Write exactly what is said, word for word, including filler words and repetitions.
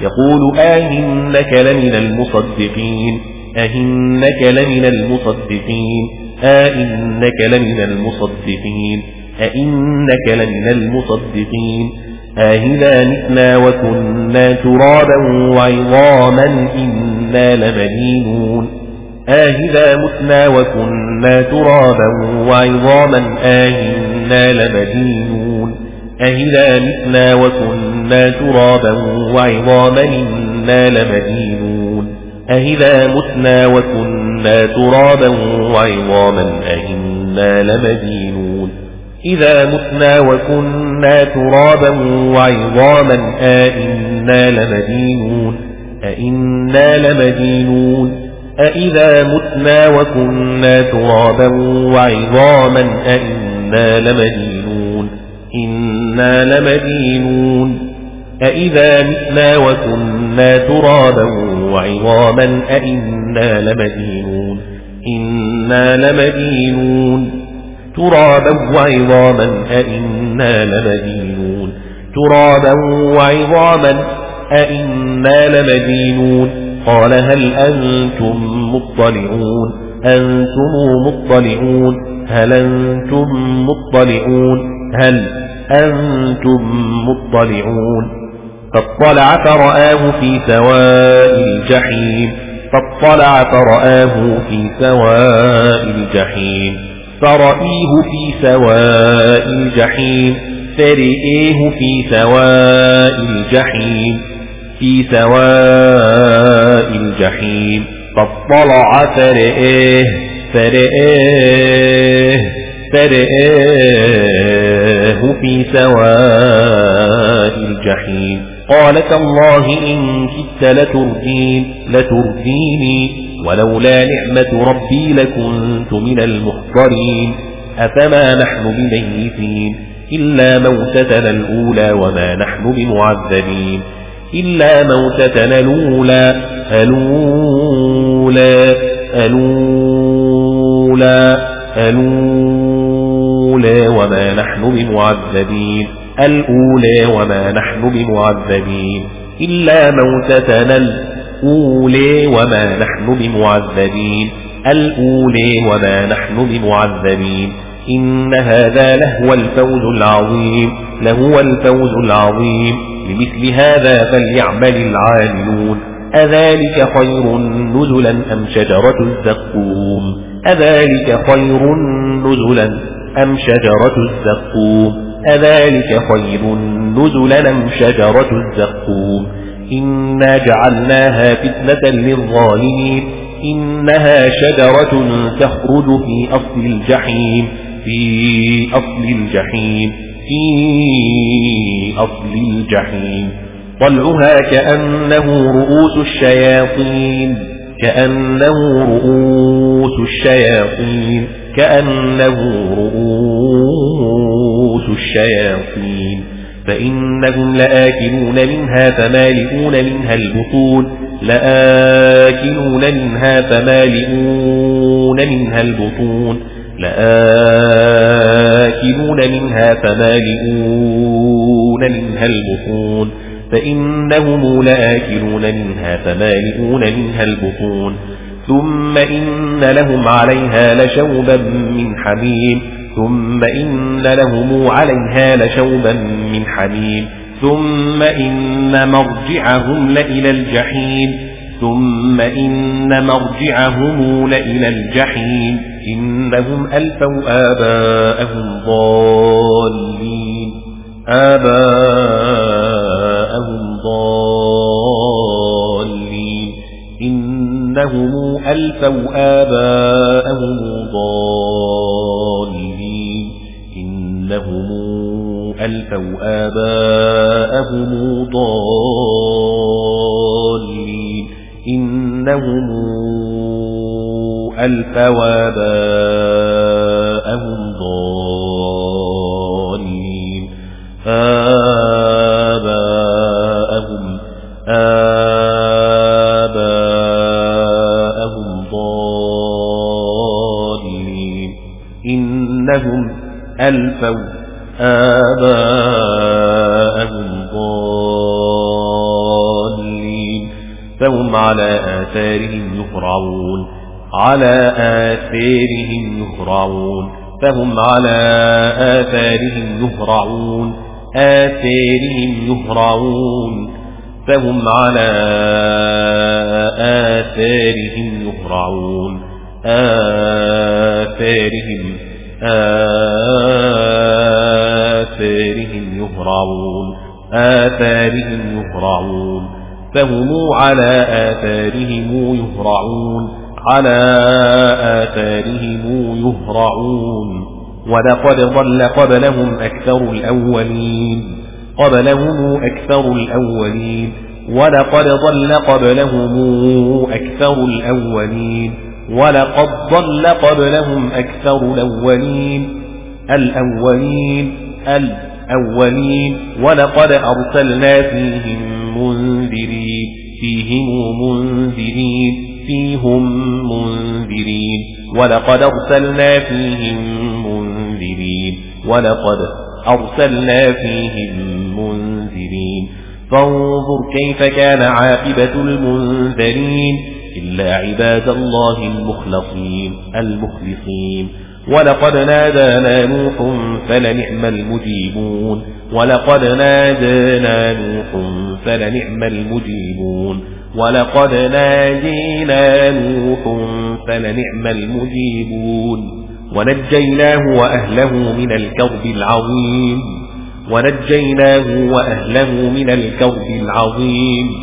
يقول أئنك لمن المصدقين أئنك لمن المصدقين أئنك لمن المصدقين أئنك لمن المصدقين أإذا متنا وكنا ترابا وعظاما إنا لمدينون أإذا متنا وكنا ترابا وعظاما أإنا لمدينون أإذا متنا وكنا ترابا وعظاما إنا لمدينون أإذا متنا وكنا ترابا وعظاما أإنا لمدينون إذا متنا وكنا ترابا وعظاما أإنا لمدينون أإنا لمدينون أإذا متنا وكنا ترابا وعظاما أإنا لمدينون إنا لمدينون أإذا متنا وكنا ترابا وعظاما أإنا لمدينون إنا لمدينون ترابا وعظاما أإنا لمدينون ترابا وعظاما أإنا لمدينون قال هل أنتم مطلعون أنتم مطلعون هل أنتم مطلعون هل أنتم مطلعون فاطلع فرآه في سواء الجحيم فاطلع فرآه في سواء الجحيم فرأيه في سواء الجحيم فرئيه في سواء الجحيم في سواء الجحيم فاطلع فرئيه فرئيه فرئيه في سواء الجحيم قال تالله إن كدت لتردين لترديني ولولا نعمة ربي لكنت من المحضرين أفما نحن بميتين إلا موتتنا الأولى وما نحن بمعذبين إلا موتتنا الأولى الأولى الأولى الأولى وما نحن بمعذبين الأولى وما نحن بمعذبين إلا موتتنا الأولى وما نحن بمعذبين الأولى وما نحن بمعذبين إن هذا لهو الفوز العظيم لهو الفوز العظيم لمثل هذا فليعمل العاملون أذلك خير نزلا أم شجرة الزقوم أذلك خير نزلا أم شجرة الزقوم أذلك خير نزلا أم شجرة الزقوم إنا جعلناها فتنة للظالمين إنها شجرة تخرج في أصل الجحيم في أصل الجحيم في أصل الجحيم طلعها كأنه رؤوس الشياطين كأنه رؤوس الشياطين كأنه رؤوس الشياطين فإنهم لآكلون منها فمالئون منها البطون لآكلون منها فمالئون منها البطون لآكلون منها فمالئون منها البطون فإنهم لآكلون منها فمالئون منها البطون ثم إن لهم عليها لشوبا من حميم ثم إن لهم عليها لشوبا من حميم ثم إن مرجعهم لإلى الجحيم ثم إن مرجعهم لإلى الجحيم إنهم ألفوا آباءهم ضالين آباءهم ضالين إنهم ألفوا آباءهم ضالين إنهم ألفوا آباءهم ضالين إنهم ألفوا آباءهم ضالين آباءهم آباءهم ضالين إنهم ألفوا آباءهم ضالين فهم على آثارهم يهرعون على آثارهم يهرعون فهم على آثارهم يهرعون آثارهم يهرعون فهم على آثارهم يهرعون آثارهم آثارهم يهرعون آثارهم يهرعون فهم على آثارهم يهرعون على آثارهم يهرعون ولقد ضل قبلهم أكثر الأولين قبلهم أكثر الأولين ولقد ضل قبلهم أكثر الأولين ولقد ضل قبلهم أكثر الأولين الأولين الأولين ولقد أرسلنا فيهم منذرين فيهم منذرين فيهم منذرين ولقد أرسلنا فيهم منذرين ولقد أرسلنا فيهم منذرين فانظر كيف كان عاقبة المنذرين إلا عباد الله المخلصين المخلصين ولقد نادانا نوح فلنعم المجيبون ولقد نادانا نوح فلنعم المجيبون ولقد نادينا نوح فلنعم المجيبون ونجيناه وأهله من الكرب العظيم ونجيناه وأهله من الكرب العظيم